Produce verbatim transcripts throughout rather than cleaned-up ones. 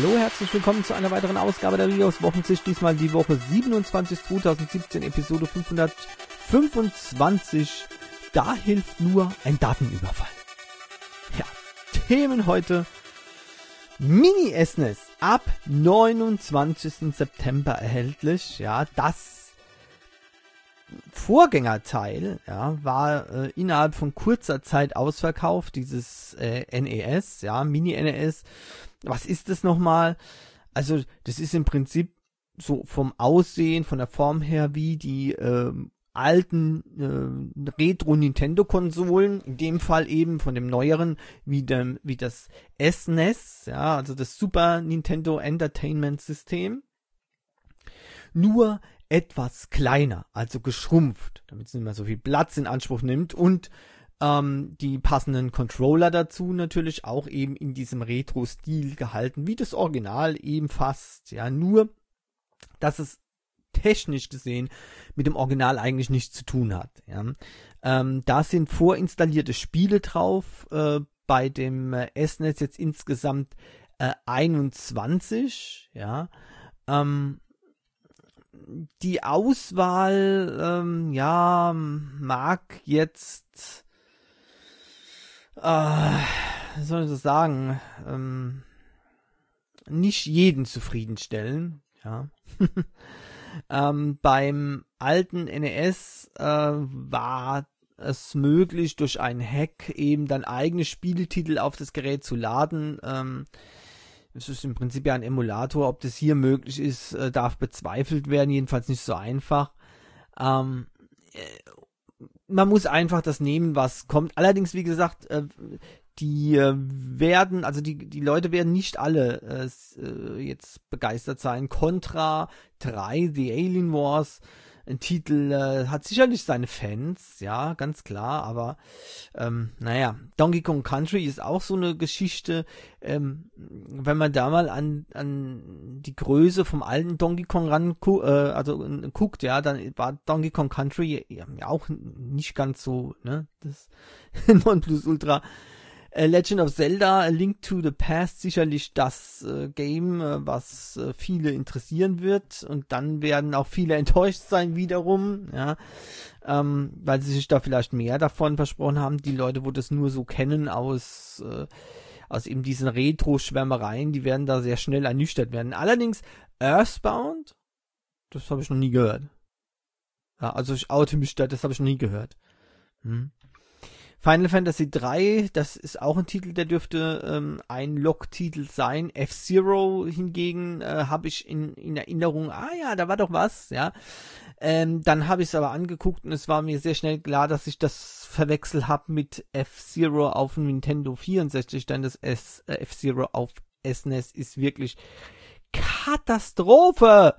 Hallo, herzlich willkommen zu einer weiteren Ausgabe der Rios Wochensicht. Diesmal die Woche siebenundzwanzig zweitausendsiebzehn, Episode fünfhundertfünfundzwanzig. Da hilft nur ein Datenüberfall. Ja, Themen heute. Mini-S N E S ab neunundzwanzigsten September erhältlich. Ja, das Vorgängerteil ja, war äh, innerhalb von kurzer Zeit ausverkauft, dieses äh, N E S, ja, Mini-N E S. Was ist das nochmal? Also, das ist im Prinzip so vom Aussehen, von der Form her wie die äh, alten äh, Retro-Nintendo-Konsolen, in dem Fall eben von dem neueren, wie, dem, wie das S N E S, ja, also das Super Nintendo Entertainment System. Nur etwas kleiner, also geschrumpft, damit es nicht mehr so viel Platz in Anspruch nimmt und ähm, die passenden Controller dazu natürlich auch eben in diesem Retro-Stil gehalten, wie das Original eben fast, ja, nur, dass es technisch gesehen mit dem Original eigentlich nichts zu tun hat, ja. Ähm, da sind vorinstallierte Spiele drauf, äh, bei dem äh, S N E S jetzt insgesamt äh, einundzwanzig, ja, ähm, die Auswahl, ähm, ja, mag jetzt, äh, wie soll ich das sagen, ähm, nicht jeden zufriedenstellen, ja. ähm, beim alten N E S äh, war es möglich, durch einen Hack eben dann eigene Spieletitel auf das Gerät zu laden. Ähm, Es ist im Prinzip ja ein Emulator. Ob das hier möglich ist, äh, darf bezweifelt werden. Jedenfalls nicht so einfach. Ähm, äh, man muss einfach das nehmen, was kommt. Allerdings, wie gesagt, äh, die äh, werden, also die, die Leute werden nicht alle äh, jetzt begeistert sein. Contra drei, The Alien Wars, ein Titel, äh, hat sicherlich seine Fans, ja, ganz klar, aber ähm, naja, Donkey Kong Country ist auch so eine Geschichte, ähm, wenn man da mal an, an die Größe vom alten Donkey Kong ran äh, also äh, guckt, ja, dann war Donkey Kong Country ja, ja auch nicht ganz so, ne, das Nonplusultra. Uh, Legend of Zelda, A Link to the Past, sicherlich das äh, Game, äh, was äh, viele interessieren wird, und dann werden auch viele enttäuscht sein wiederum, ja, ähm, weil sie sich da vielleicht mehr davon versprochen haben. Die Leute, wo das nur so kennen aus äh, aus eben diesen Retro-Schwärmereien, die werden da sehr schnell ernüchtert werden. Allerdings Earthbound, das habe ich noch nie gehört. Ja, also ich oute mich da, das habe ich noch nie gehört. Hm. Final Fantasy drei, das ist auch ein Titel, der dürfte ähm, ein Log-Titel sein. F-Zero hingegen äh, habe ich in, in Erinnerung, ah ja, da war doch was, ja. Ähm, dann habe ich es aber angeguckt und es war mir sehr schnell klar, dass ich das verwechselt habe mit F-Zero auf dem Nintendo vierundsechzig, denn das S, äh, F-Zero auf S N E S ist wirklich Katastrophe!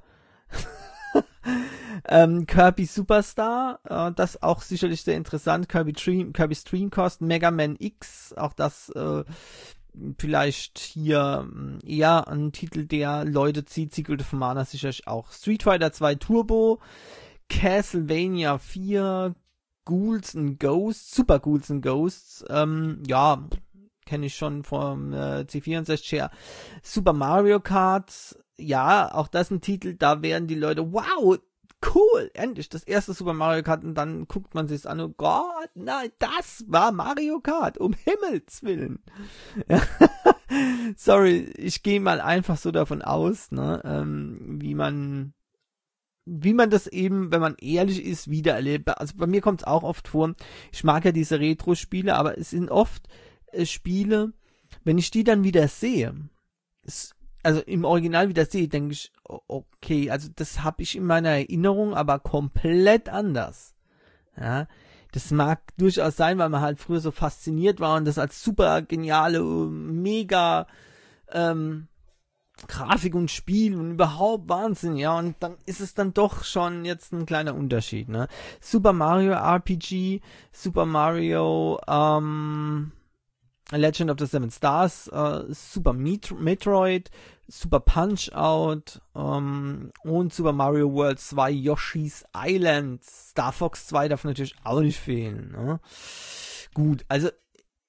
ähm, Kirby Superstar, äh, das auch sicherlich sehr interessant. Kirby, Dream, Kirby Dream Coast, Mega Man X, auch das äh, vielleicht hier äh, eher ein Titel, der Leute zieht. Secret of Mana sicherlich auch. Street Fighter zwei Turbo, Castlevania vier, Ghouls and Ghosts, Super Ghouls and Ghosts, ähm, ja, kenne ich schon vom äh, C vierundsechzig her. Super Mario Kart, ja, auch das ein Titel, da werden die Leute, wow, cool, endlich das erste Super Mario Kart, und dann guckt man sich's an und Gott, nein, das war Mario Kart, um Himmels Willen. Ja. Sorry, ich gehe mal einfach so davon aus, ne, ähm, wie man wie man das eben, wenn man ehrlich ist, wiedererlebt. Also bei mir kommt es auch oft vor, ich mag ja diese Retro-Spiele, aber es sind oft äh, Spiele, wenn ich die dann wieder sehe, es, also im Original wieder sehe, denke ich, okay, also das habe ich in meiner Erinnerung, aber komplett anders. Ja, das mag durchaus sein, weil man halt früher so fasziniert war und das als super geniale, mega ähm, Grafik und Spiel und überhaupt Wahnsinn, ja, und dann ist es dann doch schon jetzt ein kleiner Unterschied, ne? Super Mario R P G, Super Mario, ähm, Legend of the Seven Stars, äh, Super Met- Metroid, Super Punch-Out ähm, und Super Mario World zwei, Yoshi's Island, Star Fox zwei darf natürlich auch nicht fehlen. Ne? Gut, also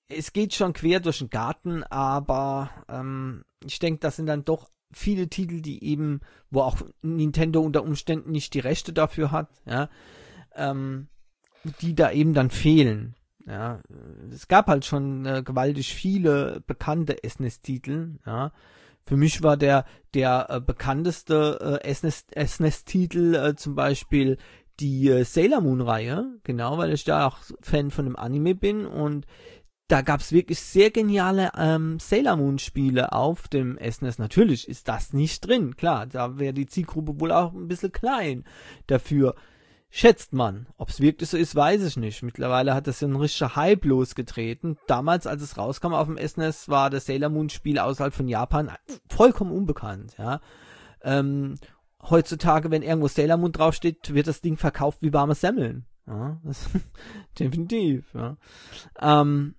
es geht schon quer durch den Garten, aber ähm, ich denke, das sind dann doch viele Titel, die eben, wo auch Nintendo unter Umständen nicht die Rechte dafür hat, ja, ähm, die da eben dann fehlen. Ja, es gab halt schon äh, gewaltig viele bekannte S N E S-Titel, ja. Für mich war der der äh, bekannteste äh, S N E S-Titel äh, zum Beispiel die äh, Sailor Moon-Reihe, genau, weil ich da auch Fan von dem Anime bin, und da gab's wirklich sehr geniale ähm, Sailor Moon-Spiele auf dem S N E S. Natürlich ist das nicht drin, klar, da wäre die Zielgruppe wohl auch ein bisschen klein dafür. Schätzt man. Ob es wirklich so ist, weiß ich nicht. Mittlerweile hat das ja ein richtiger Hype losgetreten. Damals, als es rauskam auf dem S N E S, war das Sailor Moon Spiel außerhalb von Japan vollkommen unbekannt. Ja. Ähm, heutzutage, wenn irgendwo Sailor Moon draufsteht, wird das Ding verkauft wie warme Semmeln. Ja, das, definitiv. Ja. Ähm,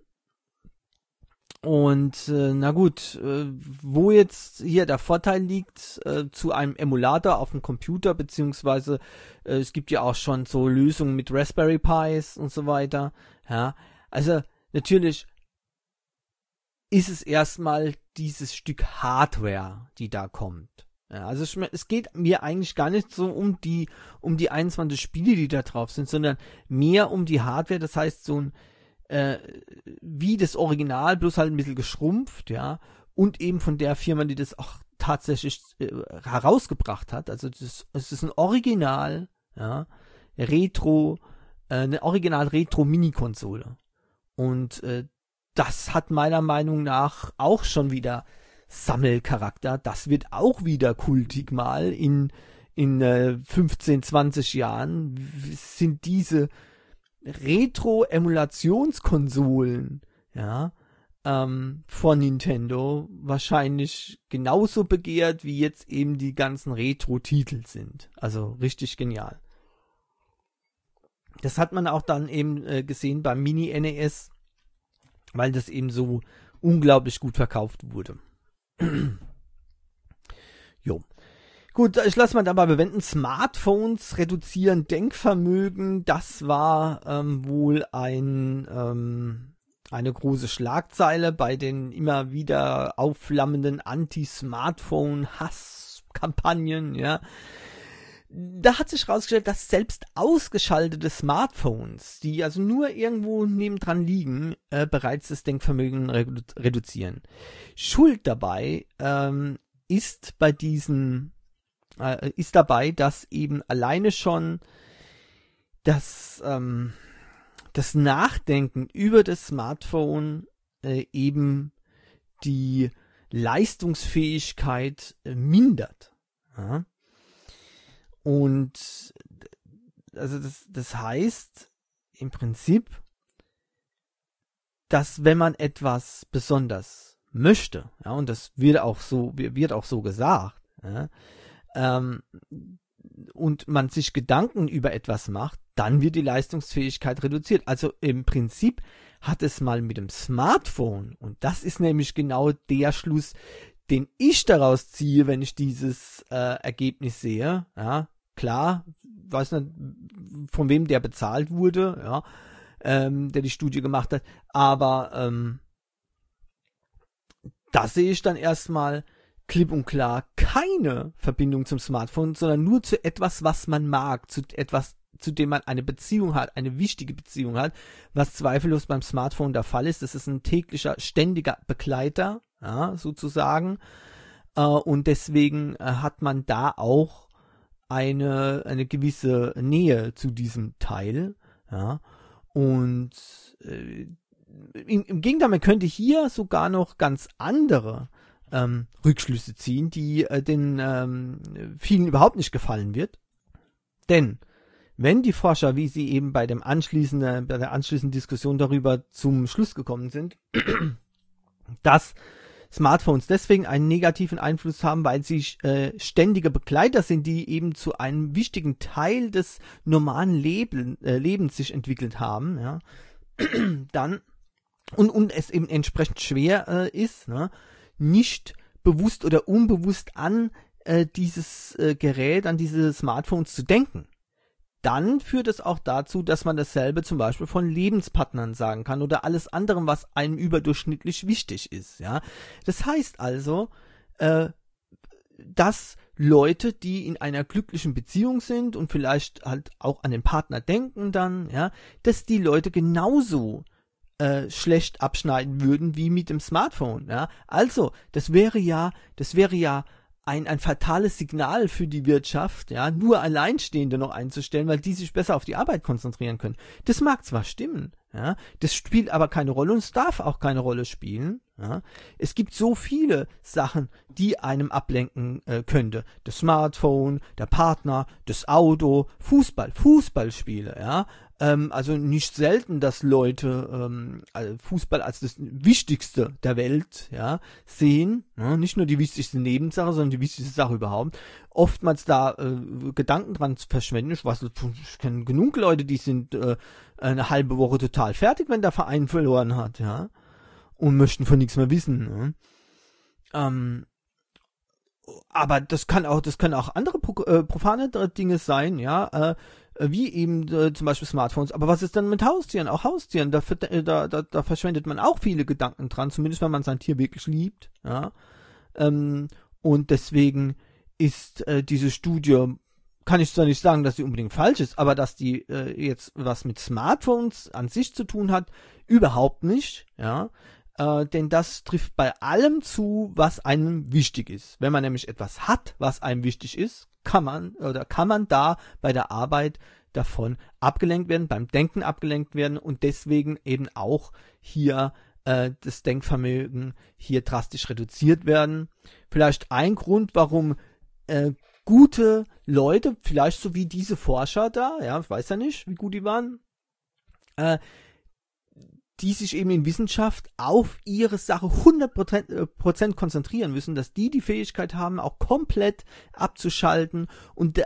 Und äh, na gut, äh, wo jetzt hier der Vorteil liegt äh, zu einem Emulator auf dem Computer, beziehungsweise äh, es gibt ja auch schon so Lösungen mit Raspberry Pis und so weiter. Ja, also natürlich ist es erstmal dieses Stück Hardware, die da kommt. Ja, also es, es geht mir eigentlich gar nicht so um die um die einundzwanzig Spiele, die da drauf sind, sondern mehr um die Hardware. Das heißt, so ein Äh, wie das Original, bloß halt ein bisschen geschrumpft, ja, und eben von der Firma, die das auch tatsächlich äh, herausgebracht hat. Also das, es ist ein Original, ja, Retro, äh, eine Original-Retro-Mini-Konsole. Und äh, das hat meiner Meinung nach auch schon wieder Sammelcharakter. Das wird auch wieder kultig mal in, in äh, fünfzehn, zwanzig Jahren sind diese Retro-Emulationskonsolen, ja, ähm, von Nintendo wahrscheinlich genauso begehrt, wie jetzt eben die ganzen Retro-Titel sind. Also richtig genial. Das hat man auch dann eben äh, gesehen beim Mini-N E S, weil das eben so unglaublich gut verkauft wurde. Jo. Gut, ich lasse mal dabei bewenden. Smartphones reduzieren Denkvermögen. Das war ähm, wohl ein ähm, eine große Schlagzeile bei den immer wieder aufflammenden Anti-Smartphone-Hasskampagnen. Ja, da hat sich herausgestellt, dass selbst ausgeschaltete Smartphones, die also nur irgendwo nebendran liegen, äh, bereits das Denkvermögen redu- reduzieren. Schuld dabei ähm, ist bei diesen äh, ist dabei, dass eben alleine schon das ähm, das Nachdenken über das Smartphone äh, eben die Leistungsfähigkeit äh, mindert. Ja? Und also das, das heißt im Prinzip, dass wenn man etwas besonders möchte, ja, und das wird auch so, wird auch so gesagt, ja, ähm, und man sich Gedanken über etwas macht, dann wird die Leistungsfähigkeit reduziert. Also im Prinzip hat es mal mit dem Smartphone, und das ist nämlich genau der Schluss, den ich daraus ziehe, wenn ich dieses äh, Ergebnis sehe. Ja, klar, weiß nicht, von wem der bezahlt wurde, ja, ähm, der die Studie gemacht hat, aber ähm, da sehe ich dann erstmal klipp und klar keine Verbindung zum Smartphone, sondern nur zu etwas, was man mag, zu etwas, zu dem man eine Beziehung hat, eine wichtige Beziehung hat, was zweifellos beim Smartphone der Fall ist. Das ist ein täglicher, ständiger Begleiter, ja, sozusagen, äh, und deswegen äh, hat man da auch eine, eine gewisse Nähe zu diesem Teil, ja, und äh, im, im Gegenteil, man könnte hier sogar noch ganz andere ähm, Rückschlüsse ziehen, die äh, den ähm, vielen überhaupt nicht gefallen wird. Denn wenn die Forscher, wie sie eben bei dem anschließenden, bei der anschließenden Diskussion darüber zum Schluss gekommen sind, dass Smartphones deswegen einen negativen Einfluss haben, weil sie äh, ständige Begleiter sind, die eben zu einem wichtigen Teil des normalen Leben, äh, Lebens sich entwickelt haben, ja, dann und, und es eben entsprechend schwer äh, ist, ne, nicht bewusst oder unbewusst an äh, dieses äh, Gerät, an diese Smartphones zu denken. dann führt es auch dazu, dass man dasselbe zum Beispiel von Lebenspartnern sagen kann oder alles andere, was einem überdurchschnittlich wichtig ist. Ja, das heißt also, äh, dass Leute, die in einer glücklichen Beziehung sind und vielleicht halt auch an den Partner denken dann, ja, dass die Leute genauso äh, schlecht abschneiden würden wie mit dem Smartphone, ja. Also, das wäre ja, das wäre ja ein, ein fatales Signal für die Wirtschaft, ja, nur Alleinstehende noch einzustellen, weil die sich besser auf die Arbeit konzentrieren können. Das mag zwar stimmen, ja, das spielt aber keine Rolle und es darf auch keine Rolle spielen, ja. Es gibt so viele Sachen, die einem ablenken äh, könnte. Das Smartphone, der Partner, das Auto, Fußball, Fußballspiele, ja. Ähm, also nicht selten, dass Leute ähm, also Fußball als das Wichtigste der Welt, ja, sehen, ja, nicht nur die wichtigste Nebensache, sondern die wichtigste Sache überhaupt. Oftmals da äh, Gedanken dran verschwenden. Ich weiß, ich kenne genug Leute, die sind äh, eine halbe Woche total fertig, wenn der Verein verloren hat, ja, und möchten von nichts mehr wissen. Ne? Ähm, aber das kann auch, das können auch andere pro, äh, profane Dinge sein, ja, äh, wie eben äh, zum Beispiel Smartphones. Aber was ist denn mit Haustieren? Auch Haustieren, da, da, da, da verschwendet man auch viele Gedanken dran, zumindest wenn man sein Tier wirklich liebt. Ja? Ähm, und deswegen ist äh, diese Studie, kann ich zwar nicht sagen, dass sie unbedingt falsch ist, aber dass die äh, jetzt was mit Smartphones an sich zu tun hat, überhaupt nicht. Ja? Äh, denn das trifft bei allem zu, was einem wichtig ist. Wenn man nämlich etwas hat, was einem wichtig ist, kann man oder kann man da bei der Arbeit davon abgelenkt werden, beim Denken abgelenkt werden und deswegen eben auch hier äh, das Denkvermögen hier drastisch reduziert werden. Vielleicht ein Grund, warum äh, gute Leute, vielleicht so wie diese Forscher da, ja, ich weiß ja nicht, wie gut die waren, äh, die sich eben in Wissenschaft auf ihre Sache hundert Prozent konzentrieren müssen, dass die die Fähigkeit haben, auch komplett abzuschalten und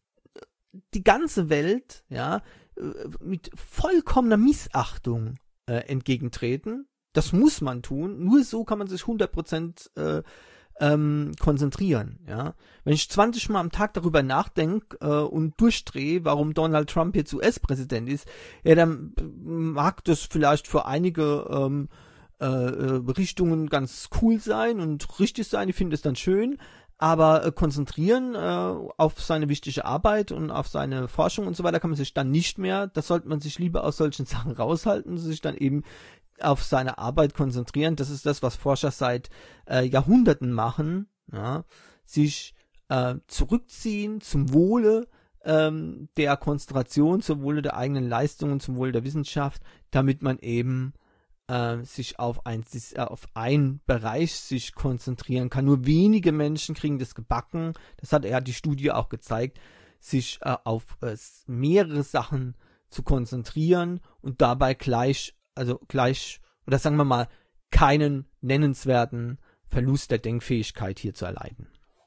die ganze Welt, ja, mit vollkommener Missachtung äh, entgegentreten. Das muss man tun. Nur so kann man sich hundert Prozent äh, ähm, konzentrieren, ja. Wenn ich zwanzig Mal am Tag darüber nachdenke äh, und durchdrehe, warum Donald Trump jetzt U S-Präsident ist, ja, dann mag das vielleicht für einige ähm, äh, Richtungen ganz cool sein und richtig sein, ich finde es dann schön, aber äh, konzentrieren äh, auf seine wichtige Arbeit und auf seine Forschung und so weiter kann man sich dann nicht mehr, das sollte man sich lieber aus solchen Sachen raushalten, sich dann eben auf seine Arbeit konzentrieren. Das ist das, was Forscher seit äh, Jahrhunderten machen, ja, sich äh, zurückziehen zum Wohle ähm, der Konzentration, zum Wohle der eigenen Leistungen, zum Wohle der Wissenschaft, damit man eben äh, sich auf ein, äh, auf einen Bereich sich konzentrieren kann. Nur wenige Menschen kriegen das gebacken, das hat ja die Studie auch gezeigt, sich äh, auf äh, mehrere Sachen zu konzentrieren und dabei gleich also gleich, oder sagen wir mal, keinen nennenswerten Verlust der Denkfähigkeit hier zu erleiden.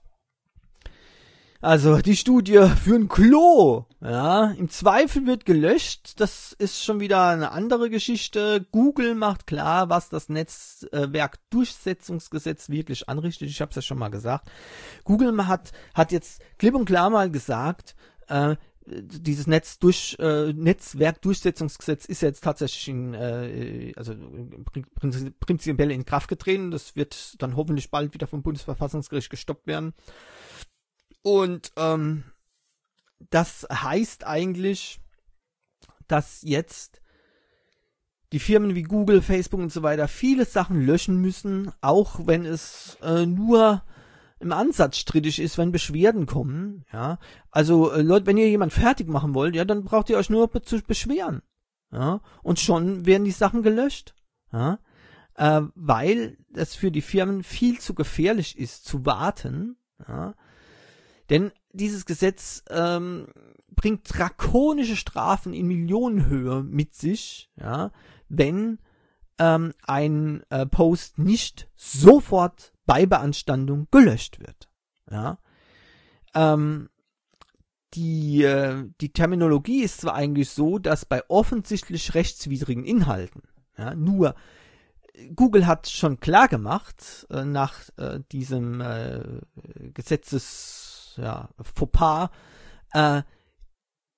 Also die Studie für ein Klo, ja, im Zweifel wird gelöscht, das ist schon wieder eine andere Geschichte. Google macht klar, was das Netzwerkdurchsetzungsgesetz wirklich anrichtet, ich habe es ja schon mal gesagt. Google hat, hat jetzt klipp und klar mal gesagt, äh, dieses Netz durch, äh, Netzwerkdurchsetzungsgesetz ist jetzt tatsächlich in, äh, also prinzip, prinzipiell in Kraft getreten. Das wird dann hoffentlich bald wieder vom Bundesverfassungsgericht gestoppt werden. Und ähm, das heißt eigentlich, dass jetzt die Firmen wie Google, Facebook und so weiter viele Sachen löschen müssen, auch wenn es äh, nur im Ansatz strittig ist, wenn Beschwerden kommen, ja, also äh, Leute, wenn ihr jemand fertig machen wollt, ja, dann braucht ihr euch nur be- zu beschweren, ja, und schon werden die Sachen gelöscht, ja, äh, weil es für die Firmen viel zu gefährlich ist, zu warten, ja, denn dieses Gesetz ähm, bringt drakonische Strafen in Millionenhöhe mit sich, ja, wenn ähm, ein äh, Post nicht sofort bei Beanstandung gelöscht wird. Ja. Ähm, die, äh, die Terminologie ist zwar eigentlich so, dass bei offensichtlich rechtswidrigen Inhalten, ja, nur Google hat schon klar gemacht, äh, nach äh, diesem äh, Gesetzes, ja, Fauxpas, äh,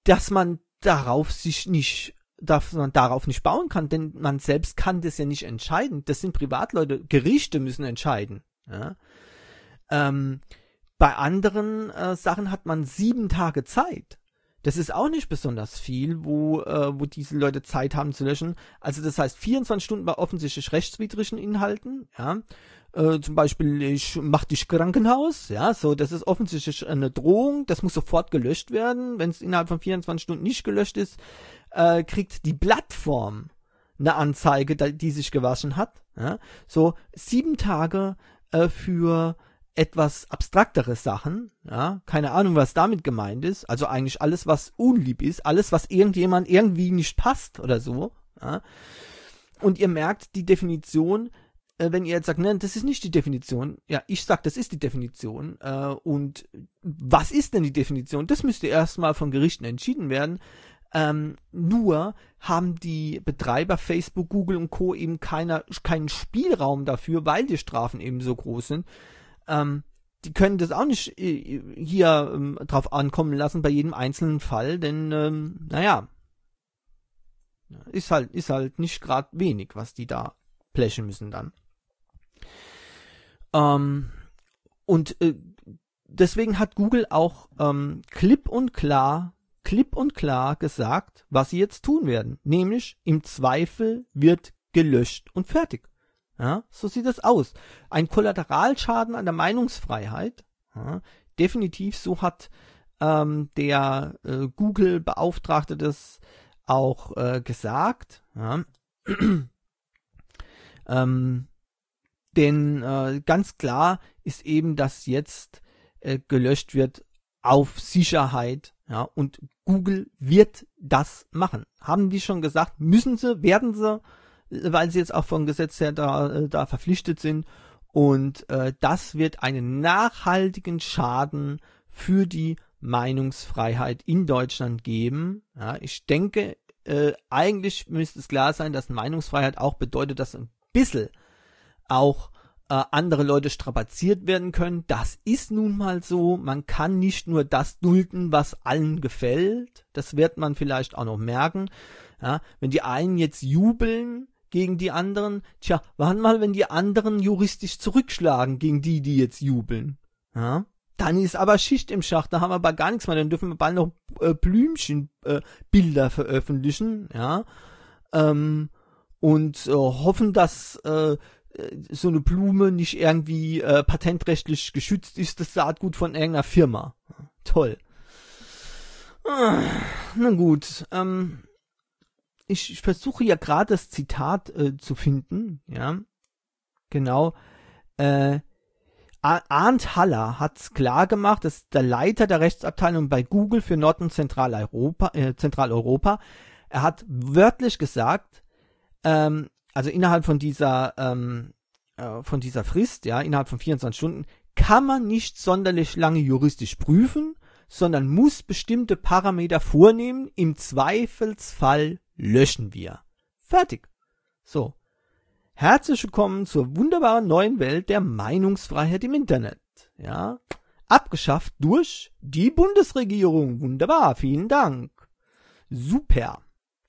dass man darauf sich nicht, dass man darauf nicht bauen kann, denn man selbst kann das ja nicht entscheiden. Das sind Privatleute, Gerichte müssen entscheiden. Ja? Ähm, bei anderen äh, Sachen hat man sieben Tage Zeit. Das ist auch nicht besonders viel, wo, äh, wo diese Leute Zeit haben zu löschen. Also das heißt vierundzwanzig Stunden bei offensichtlich rechtswidrigen Inhalten, ja. Äh, zum Beispiel, ich mach dich Krankenhaus, ja, so, das ist offensichtlich eine Drohung, das muss sofort gelöscht werden. Wenn es innerhalb von vierundzwanzig Stunden nicht gelöscht ist, äh, kriegt die Plattform eine Anzeige, die sich gewaschen hat, ja. So, sieben Tage äh, für etwas abstraktere Sachen, ja, keine Ahnung, was damit gemeint ist, also eigentlich alles, was unlieb ist, alles, was irgendjemand irgendwie nicht passt oder so, ja. Und ihr merkt, die Definition, äh, wenn ihr jetzt sagt, nein, das ist nicht die Definition, ja, ich sag, das ist die Definition, äh, und was ist denn die Definition? Das müsste erstmal von Gerichten entschieden werden. Ähm, nur haben die Betreiber Facebook, Google und Co. eben keiner, keinen Spielraum dafür, weil die Strafen eben so groß sind. Ähm, die können das auch nicht äh, hier ähm, drauf ankommen lassen bei jedem einzelnen Fall, denn ähm, naja, ist halt ist halt nicht gerade wenig, was die da blechen müssen dann. Ähm, und äh, deswegen hat Google auch ähm, klipp und klar, klipp und klar gesagt, was sie jetzt tun werden, nämlich im Zweifel wird gelöscht und fertig. Ja, so sieht das aus. Ein Kollateralschaden an der Meinungsfreiheit. Ja, definitiv, so hat ähm, der äh, Google-Beauftragte das auch äh, gesagt. Ja. ähm, denn äh, ganz klar ist eben, dass jetzt äh, gelöscht wird auf Sicherheit. Ja, und Google wird das machen. Haben die schon gesagt, müssen sie, werden sie, weil sie jetzt auch vom Gesetz her da, da verpflichtet sind. Und äh, das wird einen nachhaltigen Schaden für die Meinungsfreiheit in Deutschland geben. Ja, ich denke, äh, eigentlich müsste es klar sein, dass Meinungsfreiheit auch bedeutet, dass ein bisschen auch äh, andere Leute strapaziert werden können. Das ist nun mal so. Man kann nicht nur das dulden, was allen gefällt. Das wird man vielleicht auch noch merken. Ja, wenn die einen jetzt jubeln gegen die anderen, tja, warte mal, wenn die anderen juristisch zurückschlagen gegen die, die jetzt jubeln, ja, dann ist aber Schicht im Schacht, da haben wir aber gar nichts mehr, dann dürfen wir bald noch äh, Blümchenbilder äh, veröffentlichen, ja, ähm, und äh, hoffen, dass äh, so eine Blume nicht irgendwie äh, patentrechtlich geschützt ist, das Saatgut von irgendeiner Firma. Toll. Ah, na gut, ähm, Ich, ich versuche ja gerade das Zitat äh, zu finden, ja, genau, äh, Arndt Haller hat klar gemacht, das ist der Leiter der Rechtsabteilung bei Google für Nord- und Zentraleuropa, äh, Zentraleuropa. Er hat wörtlich gesagt, ähm, also innerhalb von dieser, ähm, äh, von dieser Frist, ja, innerhalb von vierundzwanzig Stunden, kann man nicht sonderlich lange juristisch prüfen, sondern muss bestimmte Parameter vornehmen, im Zweifelsfall löschen wir. Fertig. So. Herzlich willkommen zur wunderbaren neuen Welt der Meinungsfreiheit im Internet. Ja. Abgeschafft durch die Bundesregierung. Wunderbar. Vielen Dank. Super.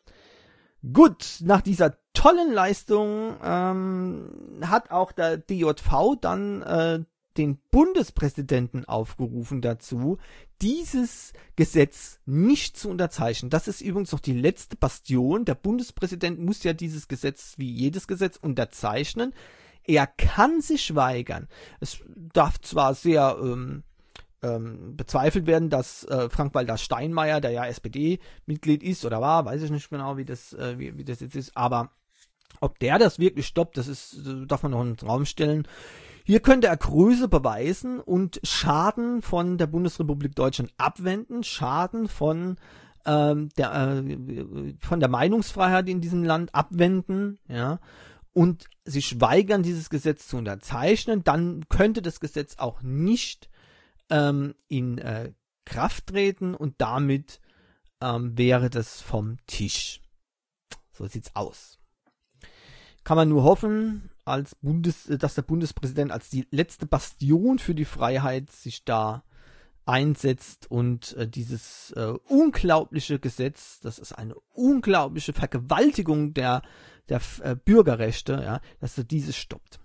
Gut. Nach dieser tollen Leistung ähm, hat auch der D J V dann äh, den Bundespräsidenten aufgerufen dazu, dieses Gesetz nicht zu unterzeichnen. Das ist übrigens noch die letzte Bastion. Der Bundespräsident muss ja dieses Gesetz wie jedes Gesetz unterzeichnen. Er kann sich weigern. Es darf zwar sehr ähm, ähm, bezweifelt werden, dass äh, Frank-Walter Steinmeier, der ja S P D-Mitglied ist oder war, weiß ich nicht genau, wie das, äh, wie, wie das jetzt ist, aber ob der das wirklich stoppt, das ist, darf man noch in den Raum stellen. Hier könnte er Größe beweisen und Schaden von der Bundesrepublik Deutschland abwenden, Schaden von ähm, der äh, von der Meinungsfreiheit in diesem Land abwenden, ja, und sich weigern, dieses Gesetz zu unterzeichnen. Dann könnte das Gesetz auch nicht ähm, in äh, Kraft treten und damit ähm, wäre das vom Tisch. So sieht's aus. Kann man nur hoffen, als Bundes, dass der Bundespräsident als die letzte Bastion für die Freiheit sich da einsetzt und äh, dieses äh, unglaubliche Gesetz, das ist eine unglaubliche Vergewaltigung der, der äh, Bürgerrechte, ja, dass er dieses stoppt.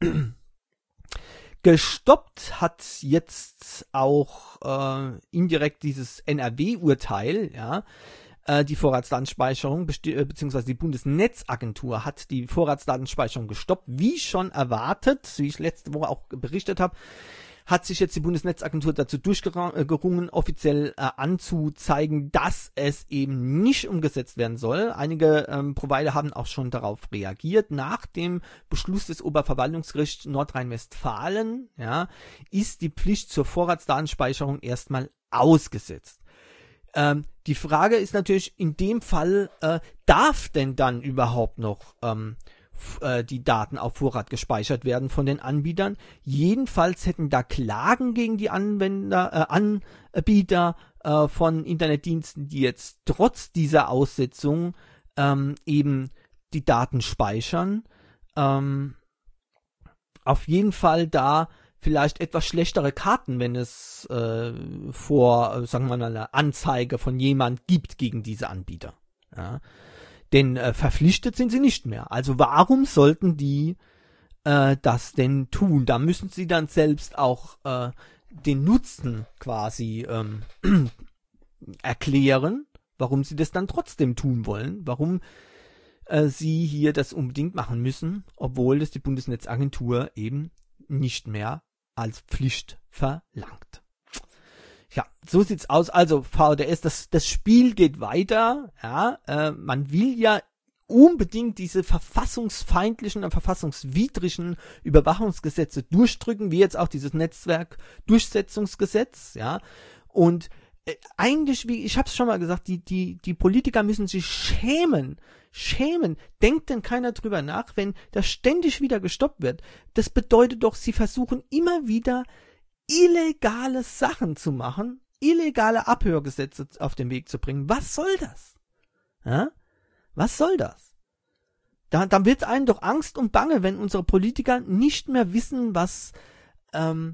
Gestoppt hat jetzt auch äh, indirekt dieses N R W-Urteil, ja, äh, die Vorratsdatenspeicherung, besti- beziehungsweise die Bundesnetzagentur hat die Vorratsdatenspeicherung gestoppt, wie schon erwartet, wie ich letzte Woche auch berichtet habe, hat sich jetzt die Bundesnetzagentur dazu durchgerungen, offiziell äh, anzuzeigen, dass es eben nicht umgesetzt werden soll. Einige ähm, Provider haben auch schon darauf reagiert. Nach dem Beschluss des Oberverwaltungsgerichts Nordrhein-Westfalen, ja, ist die Pflicht zur Vorratsdatenspeicherung erstmal ausgesetzt. Ähm, die Frage ist natürlich in dem Fall, äh, darf denn dann überhaupt noch ähm, die Daten auf Vorrat gespeichert werden von den Anbietern. Jedenfalls hätten da Klagen gegen die Anwender, äh, Anbieter äh, von Internetdiensten, die jetzt trotz dieser Aussetzung ähm, eben die Daten speichern, ähm, auf jeden Fall da vielleicht etwas schlechtere Karten, wenn es äh, vor, sagen wir mal, eine Anzeige von jemand gibt gegen diese Anbieter. Ja. Denn äh, verpflichtet sind sie nicht mehr. Also warum sollten die äh, das denn tun? Da müssen sie dann selbst auch äh, den Nutzen quasi ähm, erklären, warum sie das dann trotzdem tun wollen, warum äh, sie hier das unbedingt machen müssen, obwohl das die Bundesnetzagentur eben nicht mehr als Pflicht verlangt. Ja, so sieht's aus. Also V D S, das, das Spiel geht weiter. Ja, äh, man will ja unbedingt diese verfassungsfeindlichen und verfassungswidrigen Überwachungsgesetze durchdrücken, wie jetzt auch dieses Netzwerkdurchsetzungsgesetz. Ja, und äh, eigentlich, wie ich habe es schon mal gesagt, die die die Politiker müssen sich schämen. Schämen. Denkt denn keiner drüber nach, wenn das ständig wieder gestoppt wird? Das bedeutet doch, sie versuchen immer wieder illegale Sachen zu machen, illegale Abhörgesetze auf den Weg zu bringen. Was soll das? Ja? Was soll das? Da, dann wird einem doch Angst und Bange, wenn unsere Politiker nicht mehr wissen, was, ähm,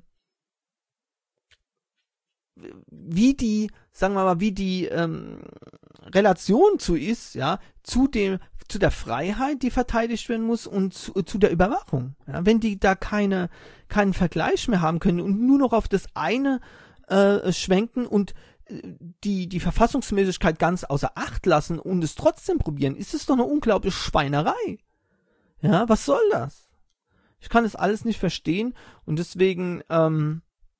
wie die, sagen wir mal, wie die ähm, Relation zu ist, ja, zu dem, zu der Freiheit, die verteidigt werden muss, und zu, zu der Überwachung. Ja, wenn die da keine, keinen Vergleich mehr haben können und nur noch auf das eine äh, schwenken und die, die Verfassungsmäßigkeit ganz außer Acht lassen und es trotzdem probieren, ist es doch eine unglaubliche Schweinerei. Ja, was soll das? Ich kann das alles nicht verstehen und deswegen, ähm,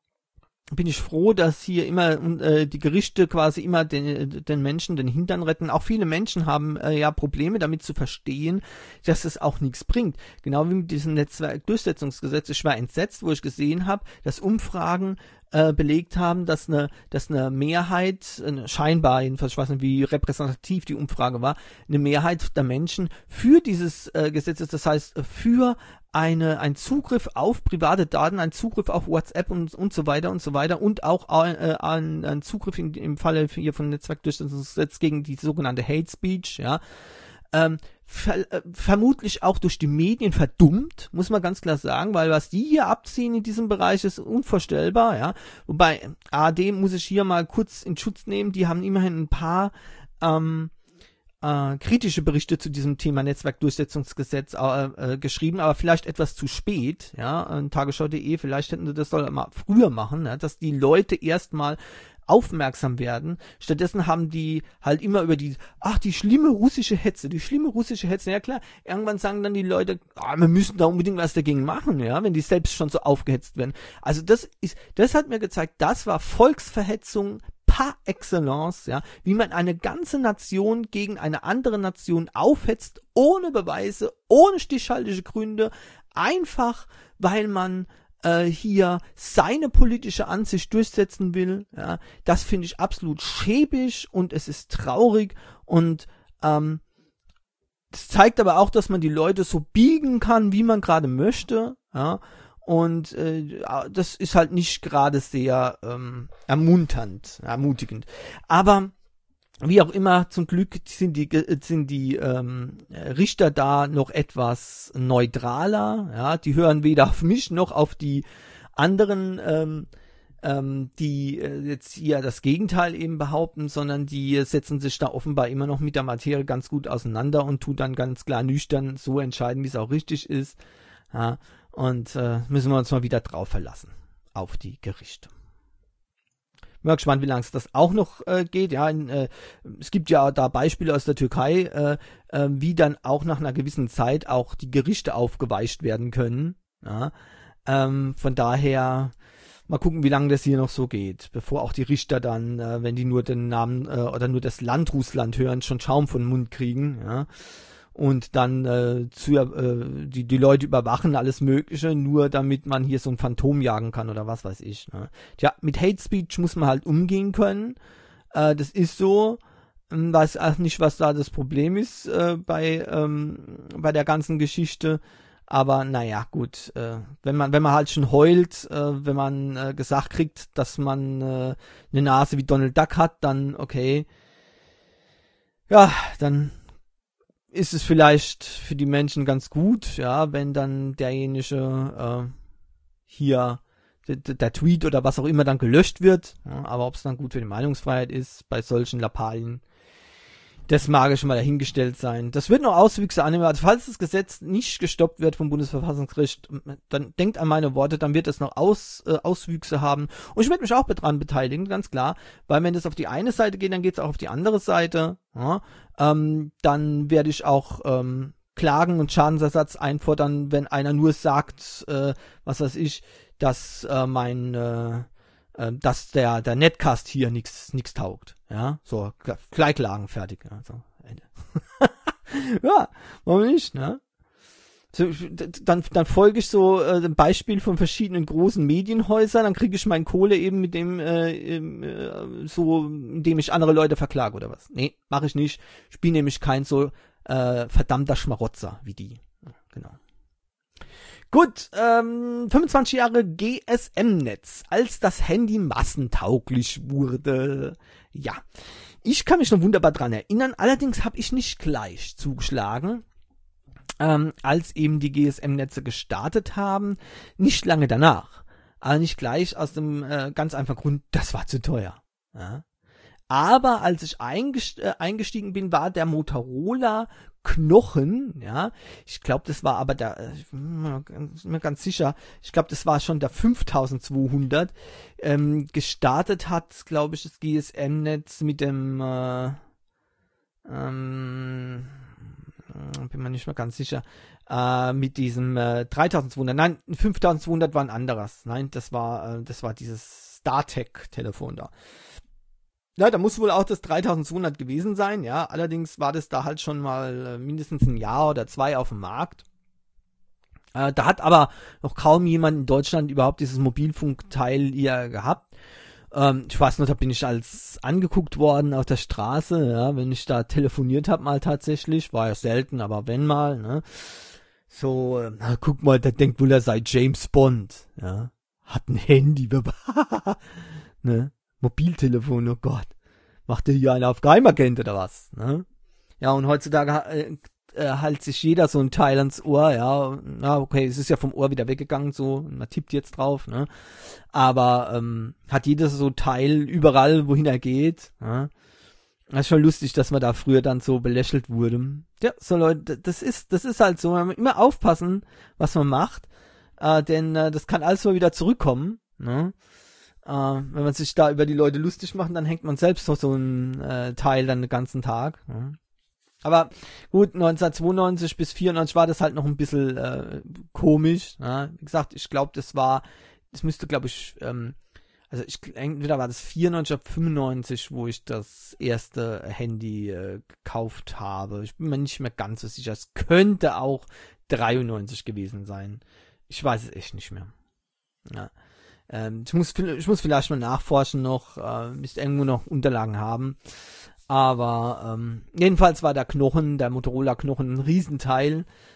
bin ich froh, dass hier immer äh, die Gerichte quasi immer den, den Menschen den Hintern retten. Auch viele Menschen haben äh, ja Probleme damit zu verstehen, dass es auch nichts bringt. Genau wie mit diesem Netzwerkdurchsetzungsgesetz. Ich war entsetzt, wo ich gesehen habe, dass Umfragen äh, belegt haben, dass eine, dass eine Mehrheit, äh, scheinbar jedenfalls, ich weiß nicht, wie repräsentativ die Umfrage war, eine Mehrheit der Menschen für dieses äh, Gesetz ist, das heißt für eine, ein Zugriff auf private Daten, ein Zugriff auf WhatsApp und, und so weiter und so weiter und auch äh, ein, ein Zugriff in, im Falle hier von Netzwerkdurchsetzungsgesetz gegen die sogenannte Hate Speech, ja, ähm, ver, äh, vermutlich auch durch die Medien verdummt, muss man ganz klar sagen, weil was die hier abziehen in diesem Bereich ist unvorstellbar, ja, wobei A R D muss ich hier mal kurz in Schutz nehmen, die haben immerhin ein paar ähm, Äh, kritische Berichte zu diesem Thema Netzwerkdurchsetzungsgesetz äh, äh, geschrieben, aber vielleicht etwas zu spät, ja, Tagesschau punkt de, vielleicht hätten sie das doch mal früher machen, ja, dass die Leute erstmal aufmerksam werden. Stattdessen haben die halt immer über die, ach, die schlimme russische Hetze, die schlimme russische Hetze, ja klar, irgendwann sagen dann die Leute, ah, wir müssen da unbedingt was dagegen machen, ja, wenn die selbst schon so aufgehetzt werden. Also das ist, das hat mir gezeigt, das war Volksverhetzung par excellence, ja, wie man eine ganze Nation gegen eine andere Nation aufhetzt, ohne Beweise, ohne stichhaltige Gründe, einfach, weil man äh, hier seine politische Ansicht durchsetzen will, ja, das finde ich absolut schäbig und es ist traurig und ähm, das zeigt aber auch, dass man die Leute so biegen kann, wie man gerade möchte, ja, und äh, das ist halt nicht gerade sehr ähm, ermunternd, ermutigend. Aber wie auch immer, zum Glück sind die sind die ähm, Richter da noch etwas neutraler. Ja, die hören weder auf mich noch auf die anderen ähm, ähm, die äh, jetzt hier das Gegenteil eben behaupten, sondern die setzen sich da offenbar immer noch mit der Materie ganz gut auseinander und tun dann ganz klar nüchtern so entscheiden, wie es auch richtig ist. Ja, und äh, müssen wir uns mal wieder drauf verlassen, auf die Gerichte. Ich bin mal gespannt, wie lange es das auch noch äh, geht. Ja, in, äh, es gibt ja da Beispiele aus der Türkei, äh, äh, wie dann auch nach einer gewissen Zeit auch die Gerichte aufgeweicht werden können. Ja, ähm, von daher mal gucken, wie lange das hier noch so geht, bevor auch die Richter dann, äh, wenn die nur den Namen äh, oder nur das Land Russland hören, schon Schaum von den Mund kriegen. Ja. Und dann äh, zu, äh, die, die Leute überwachen alles Mögliche, nur damit man hier so ein Phantom jagen kann oder was weiß ich. Ne? Tja, mit Hate Speech muss man halt umgehen können. Äh, das ist so. Ich weiß auch nicht, was da das Problem ist äh, bei, ähm, bei der ganzen Geschichte. Aber naja, gut. Äh, wenn man wenn man halt schon heult, äh, wenn man äh, gesagt kriegt, dass man äh, eine Nase wie Donald Duck hat, dann okay. Ja, dann ist es vielleicht für die Menschen ganz gut, ja, wenn dann derjenige äh, hier der, der Tweet oder was auch immer dann gelöscht wird, ja, aber ob es dann gut für die Meinungsfreiheit ist bei solchen Lappalien, das mag ja schon mal dahingestellt sein. Das wird noch Auswüchse annehmen, also falls das Gesetz nicht gestoppt wird vom Bundesverfassungsgericht, dann denkt an meine Worte, dann wird es noch Aus, äh, Auswüchse haben und ich werde mich auch daran beteiligen, ganz klar, weil wenn das auf die eine Seite geht, dann geht es auch auf die andere Seite, ja, ähm, dann werde ich auch ähm, Klagen und Schadensersatz einfordern, wenn einer nur sagt, äh, was weiß ich, dass äh, mein äh, äh, dass der der Netcast hier nichts nichts taugt, ja, so gleich Klagen fertig, ja, so Ende. Ja, warum nicht, ne? So, dann dann folge ich so äh, dem Beispiel von verschiedenen großen Medienhäusern, dann kriege ich meine Kohle eben mit dem äh, äh, so, indem ich andere Leute verklage oder was. Nee, mache ich nicht. Ich bin nämlich kein so äh, verdammter Schmarotzer wie die. Ja, genau. Gut, ähm, fünfundzwanzig Jahre G S M-Netz, als das Handy massentauglich wurde. Ja, ich kann mich noch wunderbar dran erinnern, allerdings habe ich nicht gleich zugeschlagen, ähm, als eben die G S M-Netze gestartet haben, nicht lange danach. Aber nicht gleich aus dem äh, ganz einfachen Grund, das war zu teuer. Ja. Aber als ich eingest- äh, eingestiegen bin, war der Motorola Knochen, ja, ich glaube, das war aber der, ich bin mir ganz sicher, ich glaube, das war schon der fünftausendzweihundert, ähm, gestartet hat, glaube ich, das G S M-Netz mit dem, äh, ähm, bin mir nicht mehr ganz sicher, äh, mit diesem äh, dreitausendzweihundert, nein, fünftausendzweihundert war ein anderes, nein, das war, äh, das war dieses StarTech-Telefon da. Ja, da muss wohl auch das dreitausendzweihundert gewesen sein, ja. Allerdings war das da halt schon mal äh, mindestens ein Jahr oder zwei auf dem Markt. Äh, da hat aber noch kaum jemand in Deutschland überhaupt dieses Mobilfunkteil hier gehabt. Ähm, ich weiß noch, da bin ich als angeguckt worden auf der Straße, ja, wenn ich da telefoniert habe mal tatsächlich. War ja selten, aber wenn mal, ne. So, äh, na, guck mal, der denkt wohl, er sei James Bond, ja. Hat ein Handy, ne. Mobiltelefon, oh Gott. Macht der hier einer auf Geheimagent oder was, ne? Ja, und heutzutage äh, äh, hält sich jeder so ein Teil ans Ohr, ja. Na, okay, es ist ja vom Ohr wieder weggegangen, so, man tippt jetzt drauf, ne? Aber ähm, hat jeder so ein Teil überall, wohin er geht, ne? Das ist schon lustig, dass man da früher dann so belächelt wurde. Ja, so Leute, das ist, das ist halt so, man muss immer aufpassen, was man macht, äh, denn äh, das kann alles mal wieder zurückkommen, ne? Uh, wenn man sich da über die Leute lustig macht, dann hängt man selbst noch so ein äh, Teil dann den ganzen Tag. Ja. Aber gut, neunzehnhundertzweiundneunzig bis vierundneunzig war das halt noch ein bisschen äh, komisch. Ja. Wie gesagt, ich glaube, das war, das müsste, glaube ich, ähm, also ich entweder war das vierundneunzig oder fünfundneunzig, wo ich das erste Handy äh, gekauft habe. Ich bin mir nicht mehr ganz so sicher. Es könnte auch dreiundneunzig gewesen sein. Ich weiß es echt nicht mehr. Ja. Ähm, ich muss, ich muss vielleicht mal nachforschen noch, äh, müsste irgendwo noch Unterlagen haben. Aber ähm, jedenfalls war der Knochen, der Motorola Knochen, ein Riesenteil.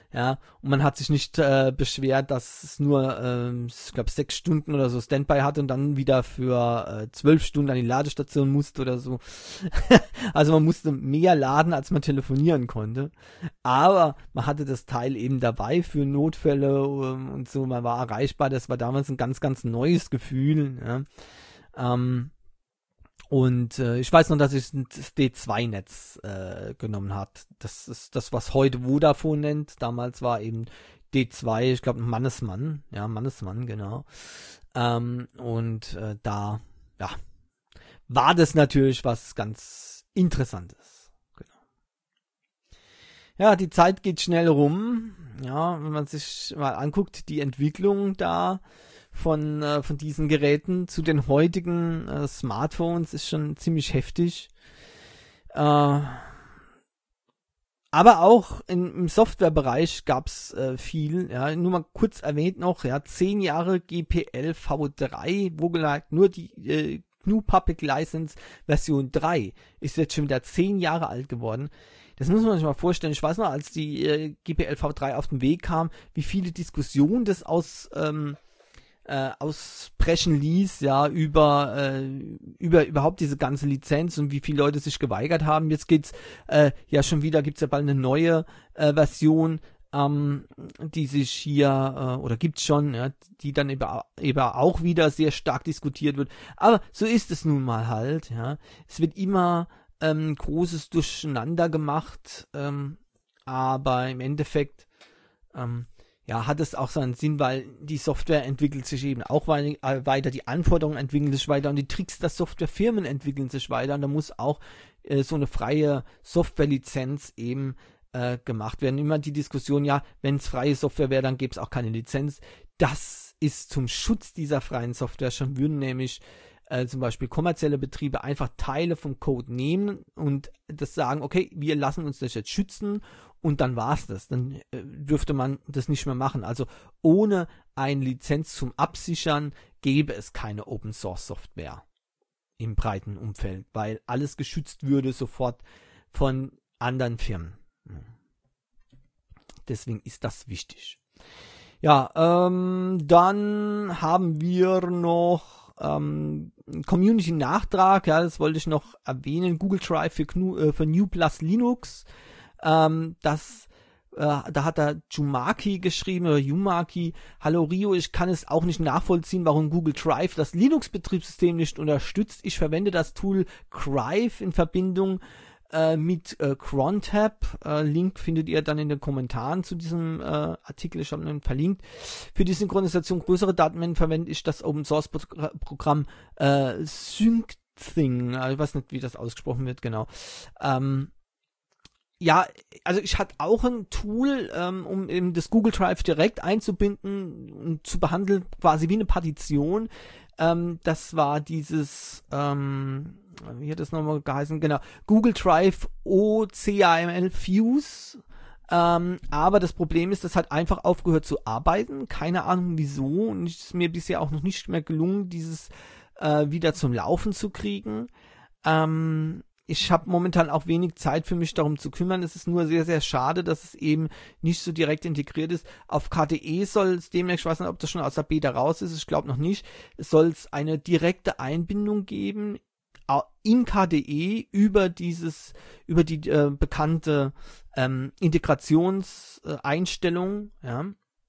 ja, und man hat sich nicht äh, beschwert, dass es nur, ähm, ich glaube, sechs Stunden oder so Standby hatte und dann wieder für äh, zwölf Stunden an die Ladestation musste oder so. Also man musste mehr laden, als man telefonieren konnte. Aber man hatte das Teil eben dabei für Notfälle ähm, und so, man war erreichbar. Das war damals ein ganz, ganz neues Gefühl, ja. Ähm, Und äh, ich weiß noch, dass ich das D zwei Netz äh, genommen hat. Das ist das, was heute Vodafone nennt. Damals war eben D zwei, ich glaube Mannesmann. Ja, Mannesmann, genau. Ähm, und äh, da, ja, war das natürlich was ganz Interessantes. Genau. Ja, die Zeit geht schnell rum. Ja, wenn man sich mal anguckt, die Entwicklung da von äh, von diesen Geräten zu den heutigen äh, Smartphones ist schon ziemlich heftig. Äh, aber auch in, im Softwarebereich gab's äh, viel. Ja, nur mal kurz erwähnt noch, ja, zehn Jahre G P L v drei, wohlgemerkt nur die äh, G N U Public License Version drei ist jetzt schon wieder zehn Jahre alt geworden. Das muss man sich mal vorstellen. Ich weiß noch, als die äh, G P L v drei auf den Weg kam, wie viele Diskussionen das aus ähm, Äh, ausbrechen ließ, ja, über, äh, über überhaupt diese ganze Lizenz und wie viele Leute sich geweigert haben. Jetzt geht's äh, ja schon wieder, gibt's ja bald eine neue äh, Version, ähm, die sich hier, äh, oder gibt's schon, ja, die dann eben, eben auch wieder sehr stark diskutiert wird. Aber so ist es nun mal halt, ja. Es wird immer ähm, großes Durcheinander gemacht, ähm, aber im Endeffekt ähm, ja, hat es auch seinen Sinn, weil die Software entwickelt sich eben auch weiter, die Anforderungen entwickeln sich weiter und die Tricks der Softwarefirmen entwickeln sich weiter und da muss auch äh, so eine freie Softwarelizenz eben äh, gemacht werden. Immer die Diskussion, ja, wenn es freie Software wäre, dann gäbe es auch keine Lizenz. Das ist zum Schutz dieser freien Software schon, würden nämlich äh, zum Beispiel kommerzielle Betriebe einfach Teile vom Code nehmen und das sagen, okay, wir lassen uns das jetzt schützen. Und dann war's das. Dann äh, dürfte man das nicht mehr machen. Also ohne eine Lizenz zum Absichern gäbe es keine Open Source Software im breiten Umfeld, weil alles geschützt würde sofort von anderen Firmen. Deswegen ist das wichtig. Ja, ähm, dann haben wir noch ähm, Community-Nachtrag. Ja, das wollte ich noch erwähnen. Google Drive für, G N U, äh, für New Plus Linux. Ähm, das, äh, da hat der Jumaki geschrieben, oder Yumaki, hallo Rio, ich kann es auch nicht nachvollziehen, warum Google Drive das Linux-Betriebssystem nicht unterstützt. Ich verwende das Tool Drive in Verbindung äh, mit äh, Crontab. Äh, Link findet ihr dann in den Kommentaren zu diesem äh, Artikel, ich habe ihn verlinkt. Für die Synchronisation größerer Datenmengen verwende ich das Open-Source-Programm äh, SyncThing. Ich weiß nicht, wie das ausgesprochen wird, genau. Ähm, Ja, also ich hatte auch ein Tool, ähm, um eben das Google Drive direkt einzubinden und zu behandeln, quasi wie eine Partition. Ähm, das war dieses, ähm, wie hat das nochmal geheißen? Genau, Google Drive O C A M L Fuse. Ähm, aber das Problem ist, das hat einfach aufgehört zu arbeiten. Keine Ahnung wieso. Und es ist mir bisher auch noch nicht mehr gelungen, dieses äh, wieder zum Laufen zu kriegen. Ähm, Ich habe momentan auch wenig Zeit für mich darum zu kümmern. Es ist nur sehr, sehr schade, dass es eben nicht so direkt integriert ist. Auf K D E soll es demnächst, ich weiß nicht, ob das schon aus der Beta raus ist, ich glaube noch nicht, es soll es eine direkte Einbindung geben in K D E über dieses, über die äh, bekannte ähm, Integrationseinstellung, ja,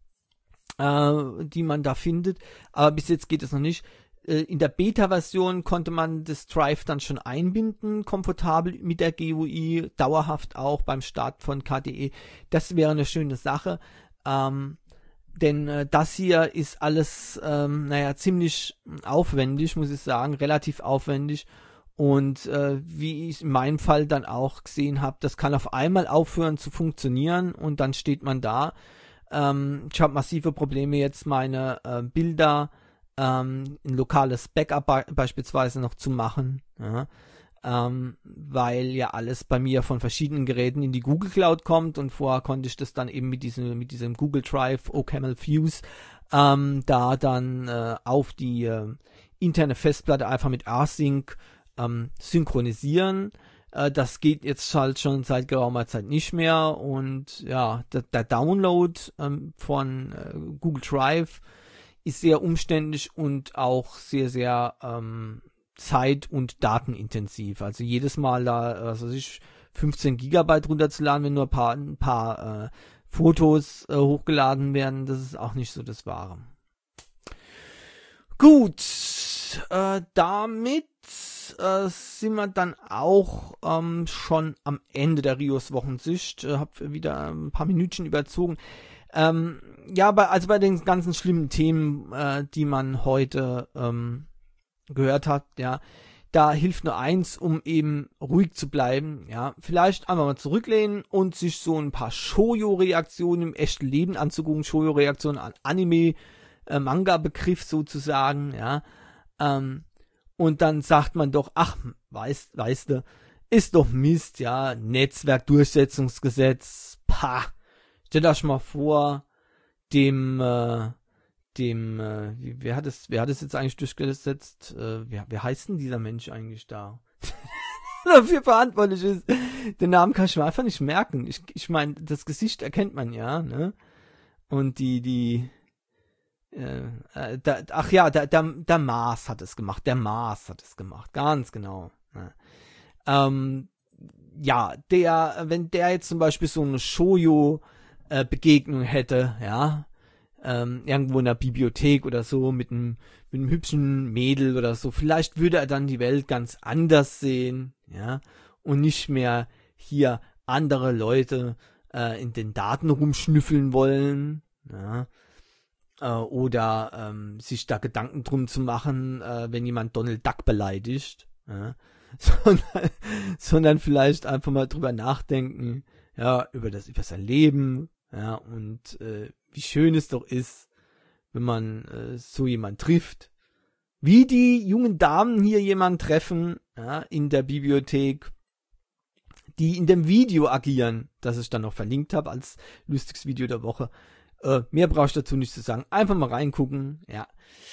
äh, die man da findet. Aber bis jetzt geht es noch nicht. In der Beta-Version konnte man das Drive dann schon einbinden, komfortabel mit der G U I, dauerhaft auch beim Start von K D E. Das wäre eine schöne Sache, ähm, denn äh, das hier ist alles, ähm, naja, ziemlich aufwendig, muss ich sagen, relativ aufwendig. Und äh, wie ich in meinem Fall dann auch gesehen habe, das kann auf einmal aufhören zu funktionieren und dann steht man da. Ähm, ich habe massive Probleme jetzt, meine äh, Bilder Ähm, ein lokales Backup be- beispielsweise noch zu machen, ja, ähm, weil ja alles bei mir von verschiedenen Geräten in die Google Cloud kommt und vorher konnte ich das dann eben mit diesem, mit diesem Google Drive O C A M L Fuse ähm, da dann äh, auf die äh, interne Festplatte einfach mit rsync ähm, synchronisieren. Äh, das geht jetzt halt schon seit geraumer Zeit nicht mehr. Und ja, der, der Download ähm, von äh, Google Drive ist sehr umständlich und auch sehr, sehr ähm, zeit- und datenintensiv. Also jedes Mal da, was weiß ich, fünfzehn Gigabyte runterzuladen, wenn nur ein paar, ein paar äh, Fotos äh, hochgeladen werden, das ist auch nicht so das Wahre. Gut, äh, damit äh, sind wir dann auch ähm, schon am Ende der Rios-Wochensicht. Äh, hab wieder ein paar Minütchen überzogen. Ähm, ja, bei, also bei den ganzen schlimmen Themen, äh, die man heute ähm, gehört hat, ja, da hilft nur eins, um eben ruhig zu bleiben, ja, vielleicht einfach mal zurücklehnen und sich so ein paar Shoujo-Reaktionen im echten Leben anzugucken, Shoujo-Reaktionen an Anime, äh, Manga-Begriff sozusagen, ja, ähm, und dann sagt man doch, ach, weißt, weißt du, ist doch Mist, ja, Netzwerkdurchsetzungsgesetz, pah, stell euch mal vor, dem, äh, dem, äh, wie, wer hat es, wer hat es jetzt eigentlich durchgesetzt? Äh, wer, wer heißt denn dieser Mensch eigentlich da? Dafür verantwortlich ist. Den Namen kann ich mir einfach nicht merken. Ich, ich meine, das Gesicht erkennt man ja, ne? Und die, die, äh, äh, da, ach ja, der, der, der Mars hat es gemacht. Der Mars hat es gemacht, ganz genau. Ne? Ähm, ja, der, wenn der jetzt zum Beispiel so eine Shoujo-Begegnung hätte, ja, Ähm, irgendwo in der Bibliothek oder so mit einem, mit einem hübschen Mädel oder so. Vielleicht würde er dann die Welt ganz anders sehen, ja, und nicht mehr hier andere Leute äh, in den Daten rumschnüffeln wollen, ja, äh, oder ähm, sich da Gedanken drum zu machen, äh, wenn jemand Donald Duck beleidigt, ja, sondern, sondern vielleicht einfach mal drüber nachdenken, ja, über das, über sein Leben, ja, und äh, wie schön es doch ist, wenn man äh, so jemand trifft. Wie die jungen Damen hier jemanden treffen, ja, in der Bibliothek, die in dem Video agieren, das ich dann noch verlinkt habe als lustiges Video der Woche. Äh, mehr brauche ich dazu nicht zu sagen. Einfach mal reingucken, ja.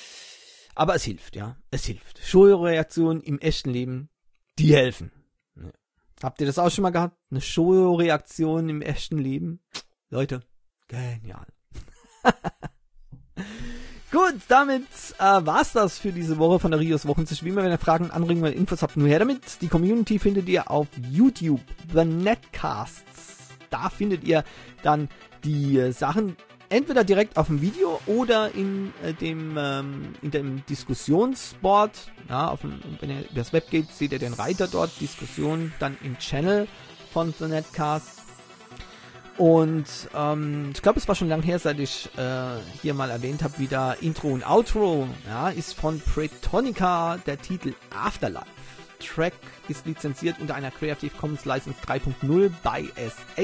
Aber es hilft, ja. Es hilft. Shoujo-Reaktionen im echten Leben, die helfen. Ja. Habt ihr das auch schon mal gehabt? Eine Shoujo-Reaktion im echten Leben? Leute, genial. Gut, damit äh, war's das für diese Woche von der Rios Wochensicht. Wie immer, wenn ihr Fragen, Anregungen oder Infos habt, nur her damit. Die Community findet ihr auf YouTube, The Netcasts. Da findet ihr dann die äh, Sachen entweder direkt auf dem Video oder in äh, dem ähm, in dem Diskussionsboard. Ja, auf dem, wenn ihr über das Web geht, seht ihr den Reiter dort, Diskussion, dann im Channel von The Netcasts. Und ähm, ich glaube, es war schon lange her, seit ich äh, hier mal erwähnt habe, wieder Intro und Outro, ja, ist von Pretonica der Titel Afterlife. Track ist lizenziert unter einer Creative Commons License drei Punkt null bei S A.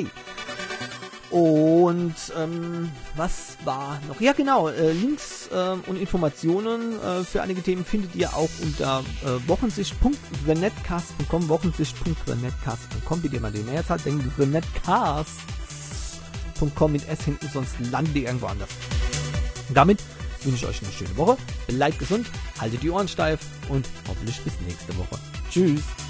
Und ähm, was war noch? Ja genau, äh, Links äh, und Informationen äh, für einige Themen findet ihr auch unter äh, wochensicht punkt the netcast punkt com, wochensicht punkt the netcast punkt com, bitte mal den Mehrzahl, denken The Netcast. .com mit S hinten, sonst landet ihr irgendwo anders. Und damit wünsche ich euch eine schöne Woche, bleibt gesund, haltet die Ohren steif und hoffentlich bis nächste Woche. Tschüss!